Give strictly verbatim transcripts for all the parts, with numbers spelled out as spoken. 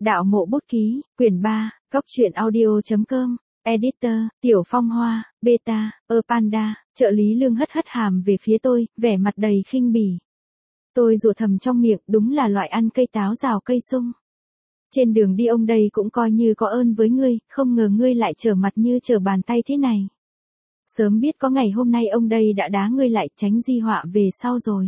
Đạo mộ bút ký, quyển ba, góc truyện audio.com, editor, Tiểu Phong Hoa, beta, ơ panda, trợ lý Lương hất hất hàm về phía tôi, vẻ mặt đầy khinh bỉ. Tôi rủa thầm trong miệng, đúng là loại ăn cây táo rào cây sung. Trên đường đi ông đây cũng coi như có ơn với ngươi, không ngờ ngươi lại trở mặt như trở bàn tay thế này. Sớm biết có ngày hôm nay ông đây đã đá ngươi lại, tránh di họa về sau rồi.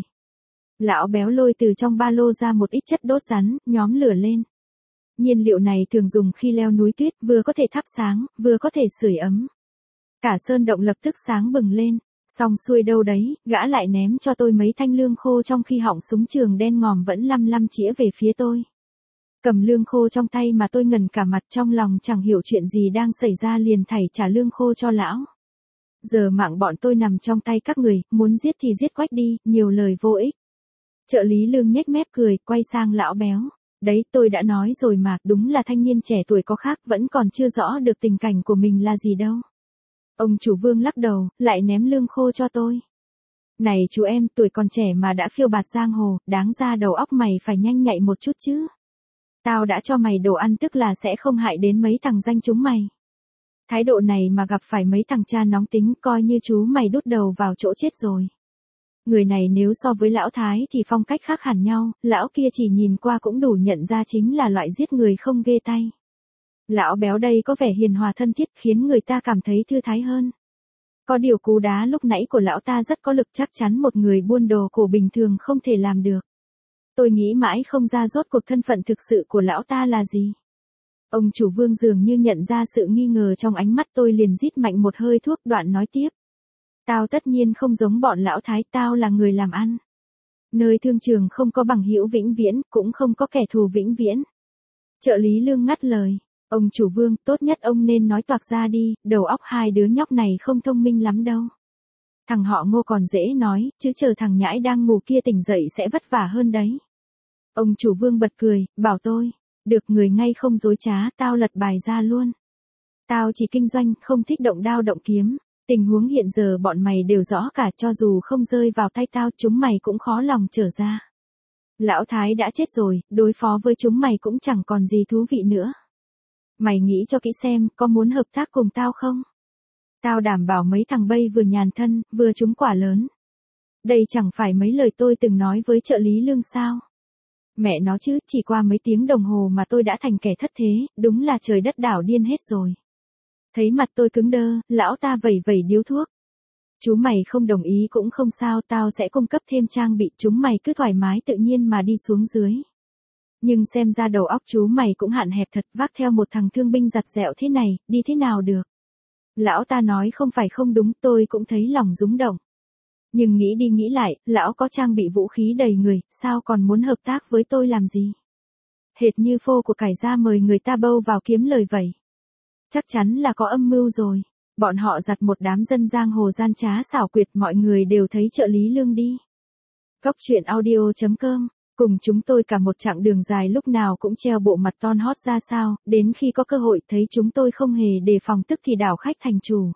Lão béo lôi từ trong ba lô ra một ít chất đốt rắn, nhóm lửa lên. Nhiên liệu này thường dùng khi leo núi tuyết, vừa có thể thắp sáng, vừa có thể sưởi ấm. Cả sơn động lập tức sáng bừng lên. Xong xuôi đâu đấy, gã lại ném cho tôi mấy thanh lương khô trong khi họng súng trường đen ngòm vẫn lăm lăm chĩa về phía tôi. Cầm lương khô trong tay mà tôi ngần cả mặt, trong lòng chẳng hiểu chuyện gì đang xảy ra, liền thảy trả lương khô cho lão. Giờ mạng bọn tôi nằm trong tay các người, muốn giết thì giết quách đi, nhiều lời vô ích. Trợ lý Lương nhếch mép cười, quay sang lão béo. Đấy, tôi đã nói rồi mà, đúng là thanh niên trẻ tuổi có khác, vẫn còn chưa rõ được tình cảnh của mình là gì đâu. Ông chủ Vương lắc đầu, lại ném lương khô cho tôi. Này chú em, tuổi còn trẻ mà đã phiêu bạt giang hồ, đáng ra đầu óc mày phải nhanh nhạy một chút chứ. Tao đã cho mày đồ ăn tức là sẽ không hại đến mấy thằng danh chúng mày. Thái độ này mà gặp phải mấy thằng cha nóng tính, coi như chú mày đút đầu vào chỗ chết rồi. Người này nếu so với lão Thái thì phong cách khác hẳn nhau, lão kia chỉ nhìn qua cũng đủ nhận ra chính là loại giết người không ghê tay. Lão béo đây có vẻ hiền hòa thân thiết, khiến người ta cảm thấy thư thái hơn. Có điều cú đá lúc nãy của lão ta rất có lực, chắc chắn một người buôn đồ cổ bình thường không thể làm được. Tôi nghĩ mãi không ra rốt cuộc thân phận thực sự của lão ta là gì. Ông chủ Vương dường như nhận ra sự nghi ngờ trong ánh mắt tôi, liền rít mạnh một hơi thuốc, đoạn nói tiếp. Tao tất nhiên không giống bọn lão Thái, tao là người làm ăn. Nơi thương trường không có bằng hữu vĩnh viễn, cũng không có kẻ thù vĩnh viễn. Trợ lý Lương ngắt lời. Ông chủ Vương, tốt nhất ông nên nói toạc ra đi, đầu óc hai đứa nhóc này không thông minh lắm đâu. Thằng họ Ngô còn dễ nói, chứ chờ thằng nhãi đang ngủ kia tỉnh dậy sẽ vất vả hơn đấy. Ông chủ Vương bật cười, bảo tôi, được, người ngay không dối trá, tao lật bài ra luôn. Tao chỉ kinh doanh, không thích động đao động kiếm. Tình huống hiện giờ bọn mày đều rõ cả, cho dù không rơi vào tay tao, chúng mày cũng khó lòng trở ra. Lão Thái đã chết rồi, đối phó với chúng mày cũng chẳng còn gì thú vị nữa. Mày nghĩ cho kỹ xem, có muốn hợp tác cùng tao không? Tao đảm bảo mấy thằng bây vừa nhàn thân, vừa trúng quả lớn. Đây chẳng phải mấy lời tôi từng nói với trợ lý Lương sao? Mẹ nó chứ, chỉ qua mấy tiếng đồng hồ mà tôi đã thành kẻ thất thế, đúng là trời đất đảo điên hết rồi. Thấy mặt tôi cứng đơ, lão ta vẩy vẩy điếu thuốc. Chú mày không đồng ý cũng không sao, tao sẽ cung cấp thêm trang bị, chúng mày cứ thoải mái tự nhiên mà đi xuống dưới. Nhưng xem ra đầu óc chú mày cũng hạn hẹp thật, vác theo một thằng thương binh giặt dẹo thế này, đi thế nào được. Lão ta nói không phải không đúng, tôi cũng thấy lòng rúng động. Nhưng nghĩ đi nghĩ lại, lão có trang bị vũ khí đầy người, sao còn muốn hợp tác với tôi làm gì? Hệt như phô của cải ra mời người ta bâu vào kiếm lời vậy. Chắc chắn là có âm mưu rồi. Bọn họ giặt một đám dân giang hồ gian trá xảo quyệt, mọi người đều thấy trợ lý Lương đi. Góc truyện audio.com, cùng chúng tôi cả một chặng đường dài, lúc nào cũng treo bộ mặt ton hót ra sao, đến khi có cơ hội thấy chúng tôi không hề đề phòng tức thì đảo khách thành chủ.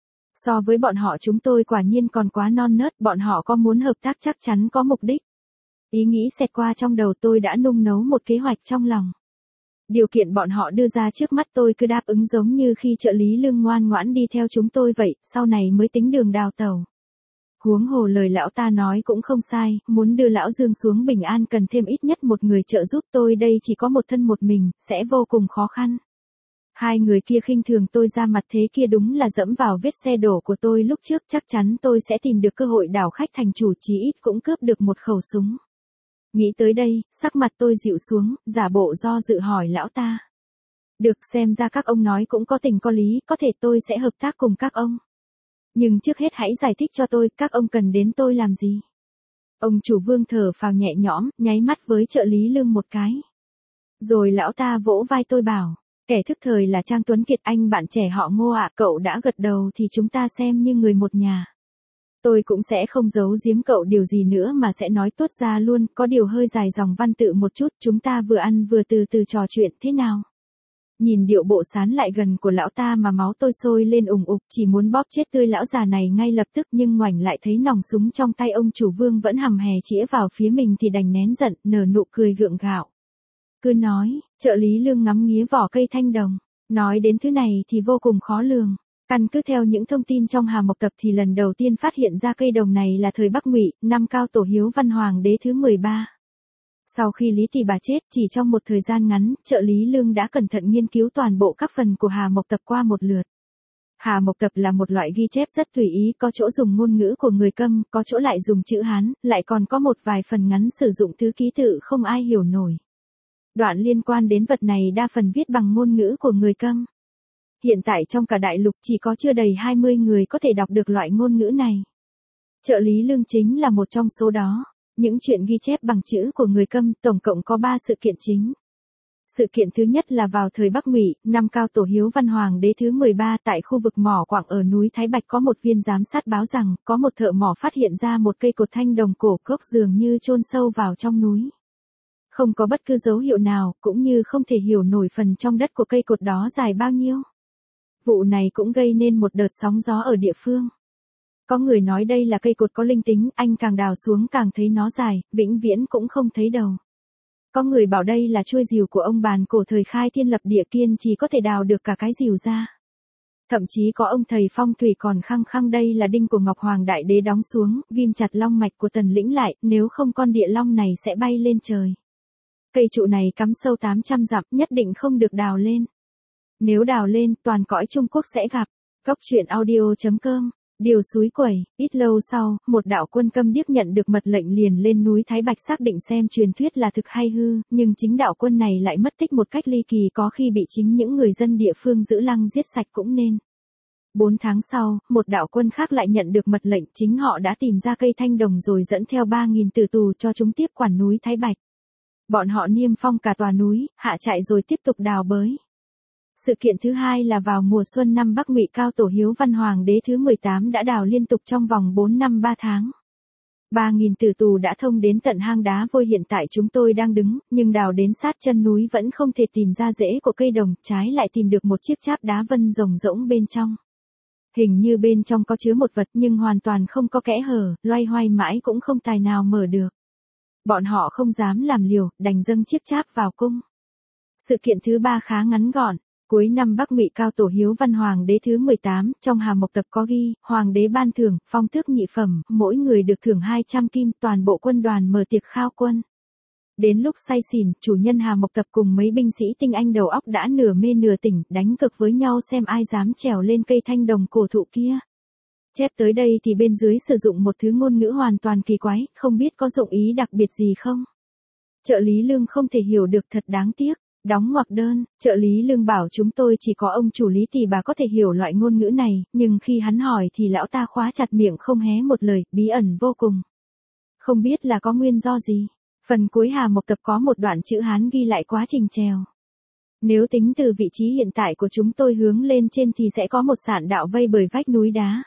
So với bọn họ chúng tôi quả nhiên còn quá non nớt, bọn họ có muốn hợp tác chắc chắn có mục đích. Ý nghĩ xẹt qua trong đầu tôi đã nung nấu một kế hoạch trong lòng. Điều kiện bọn họ đưa ra trước mắt tôi cứ đáp ứng giống như khi trợ lý Lương ngoan ngoãn đi theo chúng tôi vậy, sau này mới tính đường đào tẩu. Huống hồ lời lão ta nói cũng không sai, muốn đưa lão Dương xuống bình an cần thêm ít nhất một người trợ giúp, tôi đây chỉ có một thân một mình, sẽ vô cùng khó khăn. Hai người kia khinh thường tôi ra mặt thế kia đúng là dẫm vào vết xe đổ của tôi lúc trước, chắc chắn tôi sẽ tìm được cơ hội đảo khách thành chủ, chí ít cũng cướp được một khẩu súng. Nghĩ tới đây, sắc mặt tôi dịu xuống, giả bộ do dự hỏi lão ta. Được, xem ra các ông nói cũng có tình có lý, có thể tôi sẽ hợp tác cùng các ông. Nhưng trước hết hãy giải thích cho tôi, các ông cần đến tôi làm gì? Ông chủ Vương thở phào nhẹ nhõm, nháy mắt với trợ lý Lương một cái. Rồi lão ta vỗ vai tôi bảo, kẻ thức thời là Trang Tuấn Kiệt, anh bạn trẻ họ Ngô ạ, cậu đã gật đầu thì chúng ta xem như người một nhà. Tôi cũng sẽ không giấu giếm cậu điều gì nữa mà sẽ nói tốt ra luôn, có điều hơi dài dòng văn tự một chút, chúng ta vừa ăn vừa từ từ trò chuyện thế nào? Nhìn điệu bộ sán lại gần của lão ta mà máu tôi sôi lên ùng ục, chỉ muốn bóp chết tươi lão già này ngay lập tức, nhưng ngoảnh lại thấy nòng súng trong tay ông chủ Vương vẫn hầm hè chĩa vào phía mình thì đành nén giận, nở nụ cười gượng gạo. Cứ nói, trợ lý Lương ngắm nghía vỏ cây thanh đồng. Nói đến thứ này thì vô cùng khó lường. Căn cứ theo những thông tin trong Hà Mộc Tập thì lần đầu tiên phát hiện ra cây đồng này là thời Bắc Ngụy, năm Cao Tổ Hiếu Văn Hoàng đế thứ mười ba. Sau khi Lý Tỷ Bà chết, chỉ trong một thời gian ngắn, trợ lý Lương đã cẩn thận nghiên cứu toàn bộ các phần của Hà Mộc Tập qua một lượt. Hà Mộc Tập là một loại ghi chép rất tùy ý, có chỗ dùng ngôn ngữ của người Câm, có chỗ lại dùng chữ Hán, lại còn có một vài phần ngắn sử dụng thứ ký tự không ai hiểu nổi. Đoạn liên quan đến vật này đa phần viết bằng ngôn ngữ của người Câm. Hiện tại trong cả đại lục chỉ có chưa đầy hai mươi người có thể đọc được loại ngôn ngữ này. Trợ lý Lương chính là một trong số đó. Những chuyện ghi chép bằng chữ của người Câm tổng cộng có ba sự kiện chính. Sự kiện thứ nhất là vào thời Bắc Ngụy, năm Cao Tổ Hiếu Văn Hoàng đế thứ mười ba, tại khu vực mỏ quặng ở núi Thái Bạch có một viên giám sát báo rằng, có một thợ mỏ phát hiện ra một cây cột thanh đồng cổ cốc dường như chôn sâu vào trong núi. Không có bất cứ dấu hiệu nào, cũng như không thể hiểu nổi phần trong đất của cây cột đó dài bao nhiêu. Vụ này cũng gây nên một đợt sóng gió ở địa phương. Có người nói đây là cây cột có linh tính, anh càng đào xuống càng thấy nó dài, vĩnh viễn cũng không thấy đầu. Có người bảo đây là chuôi rìu của ông bàn cổ thời khai thiên lập địa kiên chỉ có thể đào được cả cái rìu ra. Thậm chí có ông thầy phong thủy còn khăng khăng đây là đinh của Ngọc Hoàng Đại Đế đóng xuống, ghim chặt long mạch của Tần Lĩnh lại, nếu không con địa long này sẽ bay lên trời. Cây trụ này cắm sâu tám trăm dặm, nhất định không được đào lên. Nếu đào lên, toàn cõi Trung Quốc sẽ gặp. Góc truyện audio chấm com. Điều suối quẩy, ít lâu sau, một đạo quân Câm Điếc nhận được mật lệnh liền lên núi Thái Bạch xác định xem truyền thuyết là thực hay hư, nhưng chính đạo quân này lại mất tích một cách ly kỳ, có khi bị chính những người dân địa phương giữ lăng giết sạch cũng nên. Bốn tháng sau, một đạo quân khác lại nhận được mật lệnh, chính họ đã tìm ra cây thanh đồng rồi dẫn theo ba nghìn tử tù cho chúng tiếp quản núi Thái Bạch. Bọn họ niêm phong cả tòa núi, hạ trại rồi tiếp tục đào bới. Sự kiện thứ hai là vào mùa xuân năm Bắc Ngụy, Cao Tổ Hiếu Văn Hoàng đế thứ mười tám đã đào liên tục trong vòng bốn năm ba tháng. ba nghìn tử tù đã thông đến tận hang đá vôi hiện tại chúng tôi đang đứng, nhưng đào đến sát chân núi vẫn không thể tìm ra rễ của cây đồng, trái lại tìm được một chiếc cháp đá vân rồng rỗng bên trong. Hình như bên trong có chứa một vật nhưng hoàn toàn không có kẽ hở, loay hoay mãi cũng không tài nào mở được. Bọn họ không dám làm liều, đành dâng chiếc cháp vào cung. Sự kiện thứ ba khá ngắn gọn. Cuối năm Bắc Ngụy, Cao Tổ Hiếu Văn Hoàng đế thứ mười tám, trong Hà Mộc Tập có ghi, Hoàng đế ban thưởng, phong tước nhị phẩm, mỗi người được thưởng hai trăm kim, toàn bộ quân đoàn mở tiệc khao quân. Đến lúc say xỉn, chủ nhân Hà Mộc Tập cùng mấy binh sĩ tinh anh đầu óc đã nửa mê nửa tỉnh, đánh cực với nhau xem ai dám trèo lên cây thanh đồng cổ thụ kia. Chép tới đây thì bên dưới sử dụng một thứ ngôn ngữ hoàn toàn kỳ quái, không biết có dụng ý đặc biệt gì không. Trợ lý Lương không thể hiểu được, thật đáng tiếc. Đóng ngoặc đơn, trợ lý Lương bảo chúng tôi chỉ có ông chủ Lý Tỷ Bà có thể hiểu loại ngôn ngữ này, nhưng khi hắn hỏi thì lão ta khóa chặt miệng không hé một lời, bí ẩn vô cùng. Không biết là có nguyên do gì. Phần cuối Hà Mộc Tập có một đoạn chữ Hán ghi lại quá trình trèo. Nếu tính từ vị trí hiện tại của chúng tôi hướng lên trên thì sẽ có một sạn đạo vây bởi vách núi đá.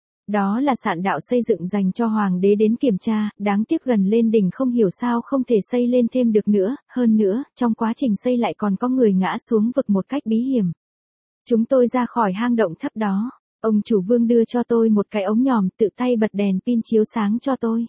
Đó là sạn đạo xây dựng dành cho hoàng đế đến kiểm tra, đáng tiếc gần lên đỉnh không hiểu sao không thể xây lên thêm được nữa, hơn nữa, trong quá trình xây lại còn có người ngã xuống vực một cách bí hiểm. Chúng tôi ra khỏi hang động thấp đó, ông chủ Vương đưa cho tôi một cái ống nhòm, tự tay bật đèn pin chiếu sáng cho tôi.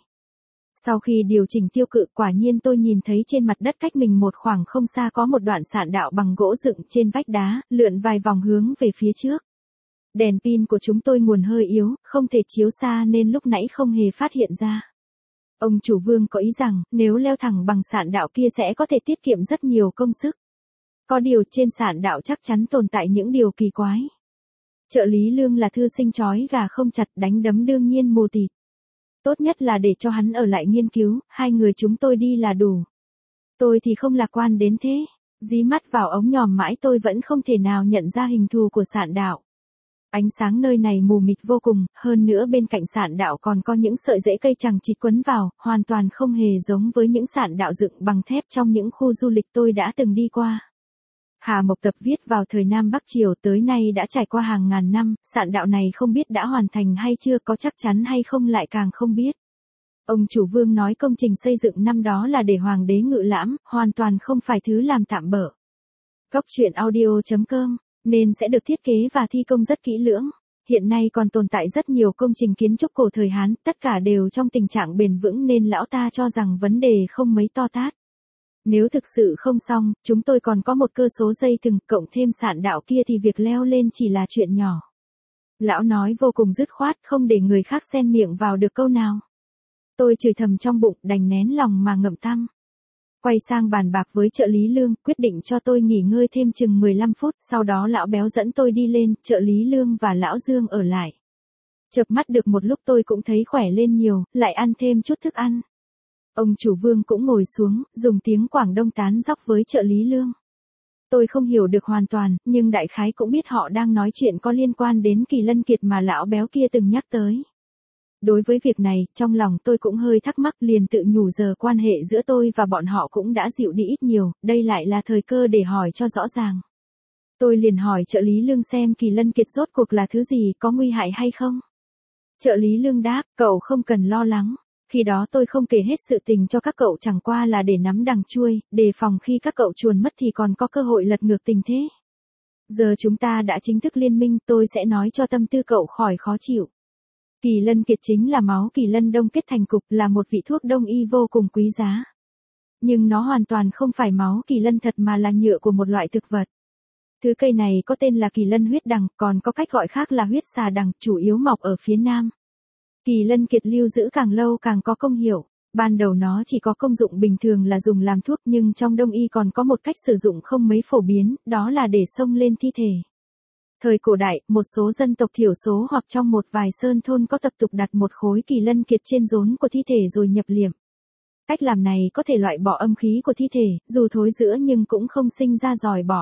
Sau khi điều chỉnh tiêu cự, quả nhiên tôi nhìn thấy trên mặt đất cách mình một khoảng không xa có một đoạn sạn đạo bằng gỗ dựng trên vách đá, lượn vài vòng hướng về phía trước. Đèn pin của chúng tôi nguồn hơi yếu, không thể chiếu xa nên lúc nãy không hề phát hiện ra. Ông chủ Vương có ý rằng, nếu leo thẳng bằng sạn đạo kia sẽ có thể tiết kiệm rất nhiều công sức. Có điều trên sạn đạo chắc chắn tồn tại những điều kỳ quái. Trợ lý Lương là thư sinh trói gà không chặt, đánh đấm đương nhiên mù tịt. Tốt nhất là để cho hắn ở lại nghiên cứu, hai người chúng tôi đi là đủ. Tôi thì không lạc quan đến thế. Dí mắt vào ống nhòm mãi tôi vẫn không thể nào nhận ra hình thù của sạn đạo. Ánh sáng nơi này mù mịt vô cùng, hơn nữa bên cạnh sạn đạo còn có những sợi rễ cây chằng chịt quấn vào, hoàn toàn không hề giống với những sạn đạo dựng bằng thép trong những khu du lịch tôi đã từng đi qua. Hà Mộc Tập viết vào thời Nam Bắc Triều tới nay đã trải qua hàng ngàn năm, sạn đạo này không biết đã hoàn thành hay chưa, có chắc chắn hay không lại càng không biết. Ông chủ Vương nói công trình xây dựng năm đó là để hoàng đế ngự lãm, hoàn toàn không phải thứ làm tạm bợ. Góc truyện audio chấm com, nên sẽ được thiết kế và thi công rất kỹ lưỡng. Hiện nay còn tồn tại rất nhiều công trình kiến trúc cổ thời Hán, tất cả đều trong tình trạng bền vững nên lão ta cho rằng vấn đề không mấy to tát. Nếu thực sự không xong, chúng tôi còn có một cơ số dây thừng, cộng thêm sạn đạo kia thì việc leo lên chỉ là chuyện nhỏ. Lão nói vô cùng dứt khoát, không để người khác xen miệng vào được câu nào. Tôi chửi thầm trong bụng, đành nén lòng mà ngậm tăm. Quay sang bàn bạc với trợ lý Lương, quyết định cho tôi nghỉ ngơi thêm chừng mười lăm phút, sau đó lão béo dẫn tôi đi lên, trợ lý Lương và lão Dương ở lại. Chợp mắt được một lúc tôi cũng thấy khỏe lên nhiều, lại ăn thêm chút thức ăn. Ông chủ Vương cũng ngồi xuống, dùng tiếng Quảng Đông tán dóc với trợ lý Lương. Tôi không hiểu được hoàn toàn, nhưng đại khái cũng biết họ đang nói chuyện có liên quan đến Kỳ Lân Kiệt mà lão béo kia từng nhắc tới. Đối với việc này, trong lòng tôi cũng hơi thắc mắc, liền tự nhủ giờ quan hệ giữa tôi và bọn họ cũng đã dịu đi ít nhiều, đây lại là thời cơ để hỏi cho rõ ràng. Tôi liền hỏi trợ lý Lương xem Kỳ Lân Kiệt rốt cuộc là thứ gì, có nguy hại hay không. Trợ lý Lương đáp, cậu không cần lo lắng. Khi đó tôi không kể hết sự tình cho các cậu, chẳng qua là để nắm đằng chui, đề phòng khi các cậu chuồn mất thì còn có cơ hội lật ngược tình thế. Giờ chúng ta đã chính thức liên minh, tôi sẽ nói cho tâm tư cậu khỏi khó chịu. Kỳ Lân Kiệt chính là máu kỳ lân đông kết thành cục, là một vị thuốc đông y vô cùng quý giá. Nhưng nó hoàn toàn không phải máu kỳ lân thật mà là nhựa của một loại thực vật. Thứ cây này có tên là kỳ lân huyết đằng, còn có cách gọi khác là huyết xà đằng, chủ yếu mọc ở phía nam. Kỳ Lân Kiệt lưu giữ càng lâu càng có công hiệu. Ban đầu nó chỉ có công dụng bình thường là dùng làm thuốc, nhưng trong đông y còn có một cách sử dụng không mấy phổ biến, đó là để xông lên thi thể. Thời cổ đại, một số dân tộc thiểu số hoặc trong một vài sơn thôn có tập tục đặt một khối Kỳ Lân Kiệt trên rốn của thi thể rồi nhập liệm. Cách làm này có thể loại bỏ âm khí của thi thể, dù thối rữa nhưng cũng không sinh ra giòi bọ.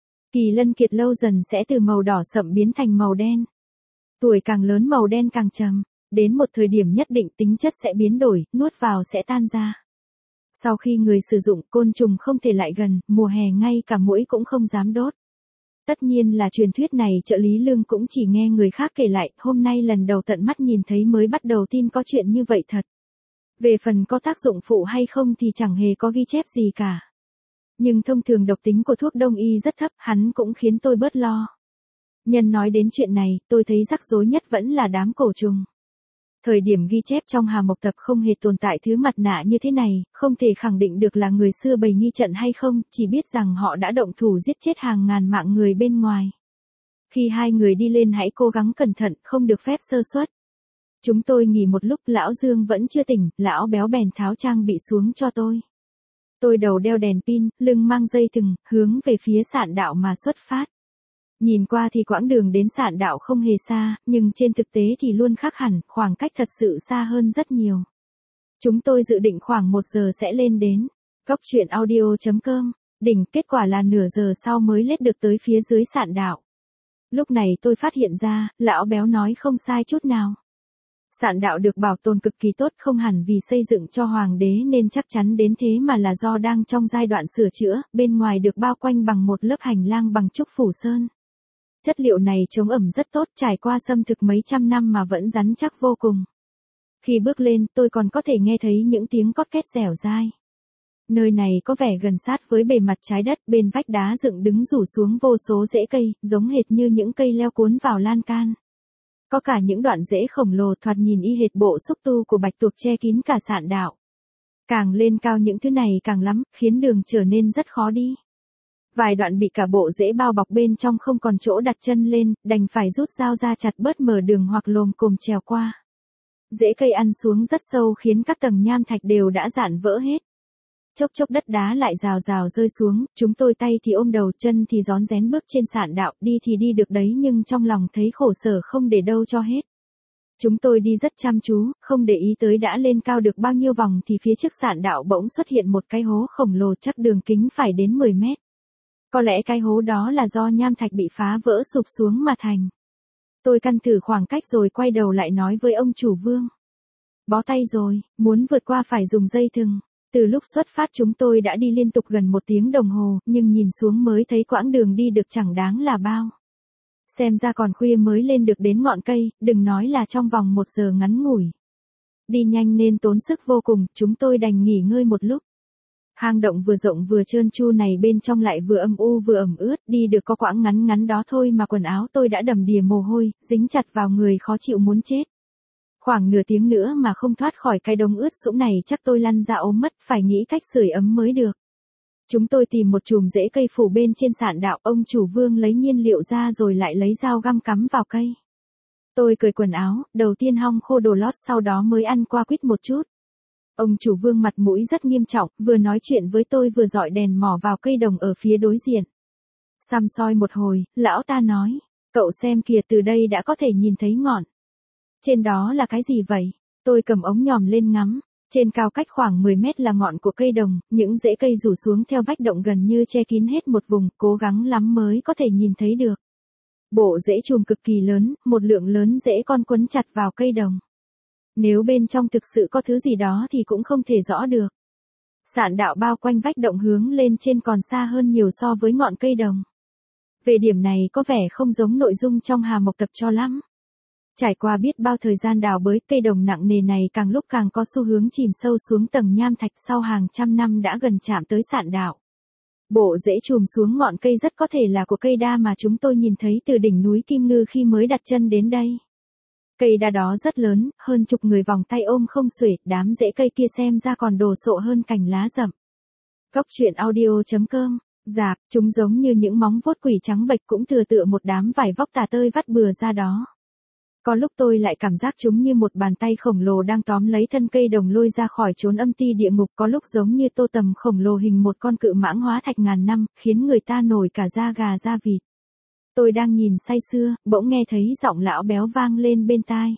Kỳ Lân Kiệt lâu dần sẽ từ màu đỏ sậm biến thành màu đen. Tuổi càng lớn màu đen càng trầm. Đến một thời điểm nhất định tính chất sẽ biến đổi, nuốt vào sẽ tan ra. Sau khi người sử dụng, côn trùng không thể lại gần, mùa hè ngay cả muỗi cũng không dám đốt. Tất nhiên là truyền thuyết này trợ lý Lương cũng chỉ nghe người khác kể lại, hôm nay lần đầu tận mắt nhìn thấy mới bắt đầu tin có chuyện như vậy thật. Về phần có tác dụng phụ hay không thì chẳng hề có ghi chép gì cả. Nhưng thông thường độc tính của thuốc đông y rất thấp, hắn cũng khiến tôi bớt lo. Nhân nói đến chuyện này, tôi thấy rắc rối nhất vẫn là đám cổ trùng. Thời điểm ghi chép trong Hà Mộc Tập không hề tồn tại thứ mặt nạ như thế này, không thể khẳng định được là người xưa bày nghi trận hay không, chỉ biết rằng họ đã động thủ giết chết hàng ngàn mạng người bên ngoài. Khi hai người đi lên hãy cố gắng cẩn thận, không được phép sơ suất. Chúng tôi nghỉ một lúc, lão Dương vẫn chưa tỉnh, lão béo bèn tháo trang bị xuống cho tôi. Tôi đầu đeo đèn pin, lưng mang dây thừng, hướng về phía sạn đạo mà xuất phát. Nhìn qua thì quãng đường đến sạn đạo không hề xa, nhưng trên thực tế thì luôn khác hẳn, khoảng cách thật sự xa hơn rất nhiều. Chúng tôi dự định khoảng một giờ sẽ lên đến Cóc Truyện Audio chấm com, đỉnh, kết quả là nửa giờ sau mới lết được tới phía dưới sạn đạo. Lúc này tôi phát hiện ra, lão béo nói không sai chút nào. Sạn đạo được bảo tồn cực kỳ tốt, không hẳn vì xây dựng cho hoàng đế nên chắc chắn đến thế mà là do đang trong giai đoạn sửa chữa, bên ngoài được bao quanh bằng một lớp hành lang bằng trúc phủ sơn. Chất liệu này chống ẩm rất tốt, trải qua xâm thực mấy trăm năm mà vẫn rắn chắc vô cùng. Khi bước lên, tôi còn có thể nghe thấy những tiếng cót két dẻo dai. Nơi này có vẻ gần sát với bề mặt trái đất, bên vách đá dựng đứng rủ xuống vô số rễ cây, giống hệt như những cây leo cuốn vào lan can. Có cả những đoạn rễ khổng lồ thoạt nhìn y hệt bộ xúc tu của bạch tuộc che kín cả sạn đạo. Càng lên cao những thứ này càng lắm, khiến đường trở nên rất khó đi. Vài đoạn bị cả bộ rễ bao bọc bên trong không còn chỗ đặt chân lên, đành phải rút dao ra chặt bớt mở đường hoặc lồm cồm trèo qua. Rễ cây ăn xuống rất sâu khiến các tầng nham thạch đều đã rạn vỡ hết. Chốc chốc đất đá lại rào rào rơi xuống, chúng tôi tay thì ôm đầu, chân thì rón rén bước trên sạn đạo, đi thì đi được đấy nhưng trong lòng thấy khổ sở không để đâu cho hết. Chúng tôi đi rất chăm chú, không để ý tới đã lên cao được bao nhiêu vòng thì phía trước sạn đạo bỗng xuất hiện một cái hố khổng lồ chắc đường kính phải đến mười mét. Có lẽ cái hố đó là do nham thạch bị phá vỡ sụp xuống mà thành. Tôi căn thử khoảng cách rồi quay đầu lại nói với ông chủ Vương. Bó tay rồi, muốn vượt qua phải dùng dây thừng. Từ lúc xuất phát chúng tôi đã đi liên tục gần một tiếng đồng hồ, nhưng nhìn xuống mới thấy quãng đường đi được chẳng đáng là bao. Xem ra còn khuya mới lên được đến ngọn cây, đừng nói là trong vòng một giờ ngắn ngủi. Đi nhanh nên tốn sức vô cùng, chúng tôi đành nghỉ ngơi một lúc. Hang động vừa rộng vừa trơn tru này bên trong lại vừa âm u vừa ẩm ướt, đi được có quãng ngắn ngắn đó thôi mà quần áo tôi đã đầm đìa mồ hôi, dính chặt vào người khó chịu muốn chết. Khoảng nửa tiếng nữa mà không thoát khỏi cái đống ướt sũng này chắc tôi lăn ra ốm mất, phải nghĩ cách sưởi ấm mới được. Chúng tôi tìm một chùm rễ cây phủ bên trên sạn đạo, ông chủ Vương lấy nhiên liệu ra rồi lại lấy dao găm cắm vào cây. Tôi cởi quần áo, đầu tiên hong khô đồ lót sau đó mới ăn qua quýt một chút. Ông chủ Vương mặt mũi rất nghiêm trọng, vừa nói chuyện với tôi vừa dọi đèn mỏ vào cây đồng ở phía đối diện. Săm soi một hồi, lão ta nói, cậu xem kìa, từ đây đã có thể nhìn thấy ngọn. Trên đó là cái gì vậy? Tôi cầm ống nhòm lên ngắm. Trên cao cách khoảng mười mét là ngọn của cây đồng, những rễ cây rủ xuống theo vách động gần như che kín hết một vùng, cố gắng lắm mới có thể nhìn thấy được. Bộ rễ chùm cực kỳ lớn, một lượng lớn rễ con quấn chặt vào cây đồng. Nếu bên trong thực sự có thứ gì đó thì cũng không thể rõ được. Sạn đạo bao quanh vách động hướng lên trên còn xa hơn nhiều so với ngọn cây đồng. Về điểm này có vẻ không giống nội dung trong Hà Mộc tập cho lắm. Trải qua biết bao thời gian đào bới, cây đồng nặng nề này càng lúc càng có xu hướng chìm sâu xuống tầng nham thạch, sau hàng trăm năm đã gần chạm tới sạn đạo. Bộ rễ chùm xuống ngọn cây rất có thể là của cây đa mà chúng tôi nhìn thấy từ đỉnh núi Kim Ngư khi mới đặt chân đến đây. Cây đa đó rất lớn, hơn chục người vòng tay ôm không xuể, đám rễ cây kia xem ra còn đồ sộ hơn cành lá rậm. Góc truyện audio chấm com. Dạp, chúng giống như những móng vuốt quỷ trắng bệch, cũng thừa tựa một đám vải vóc tả tơi vắt bừa ra đó. Có lúc tôi lại cảm giác chúng như một bàn tay khổng lồ đang tóm lấy thân cây đồng lôi ra khỏi chốn âm ti địa ngục, có lúc giống như tô tầm khổng lồ hình một con cự mãng hóa thạch ngàn năm, khiến người ta nổi cả da gà da vịt. Tôi đang nhìn say sưa, bỗng nghe thấy giọng lão béo vang lên bên tai.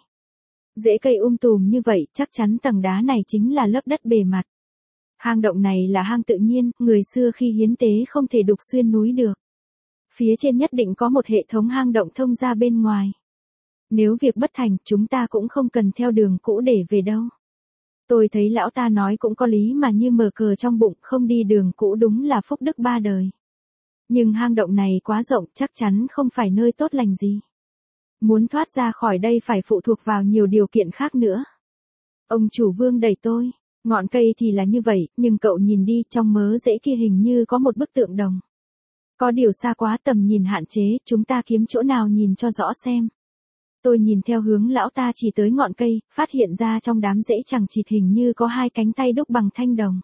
Rễ cây um tùm như vậy, chắc chắn tầng đá này chính là lớp đất bề mặt. Hang động này là hang tự nhiên, người xưa khi hiến tế không thể đục xuyên núi được. Phía trên nhất định có một hệ thống hang động thông ra bên ngoài. Nếu việc bất thành, chúng ta cũng không cần theo đường cũ để về đâu. Tôi thấy lão ta nói cũng có lý mà, như mở cờ trong bụng, không đi đường cũ đúng là phúc đức ba đời. Nhưng hang động này quá rộng, chắc chắn không phải nơi tốt lành gì. Muốn thoát ra khỏi đây phải phụ thuộc vào nhiều điều kiện khác nữa. Ông chủ Vương đẩy tôi. Ngọn cây thì là như vậy, nhưng cậu nhìn đi, trong mớ rễ kia hình như có một bức tượng đồng. Có điều xa quá, tầm nhìn hạn chế, chúng ta kiếm chỗ nào nhìn cho rõ xem. Tôi nhìn theo hướng lão ta chỉ tới ngọn cây, phát hiện ra trong đám rễ chằng chịt hình như có hai cánh tay đúc bằng thanh đồng.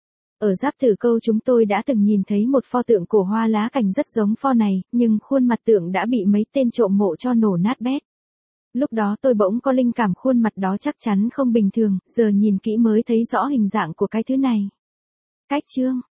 Ở Giáp Tử Câu chúng tôi đã từng nhìn thấy một pho tượng cổ hoa lá cành rất giống pho này, nhưng khuôn mặt tượng đã bị mấy tên trộm mộ cho nổ nát bét. Lúc đó tôi bỗng có linh cảm khuôn mặt đó chắc chắn không bình thường, giờ nhìn kỹ mới thấy rõ hình dạng của cái thứ này. Cách chương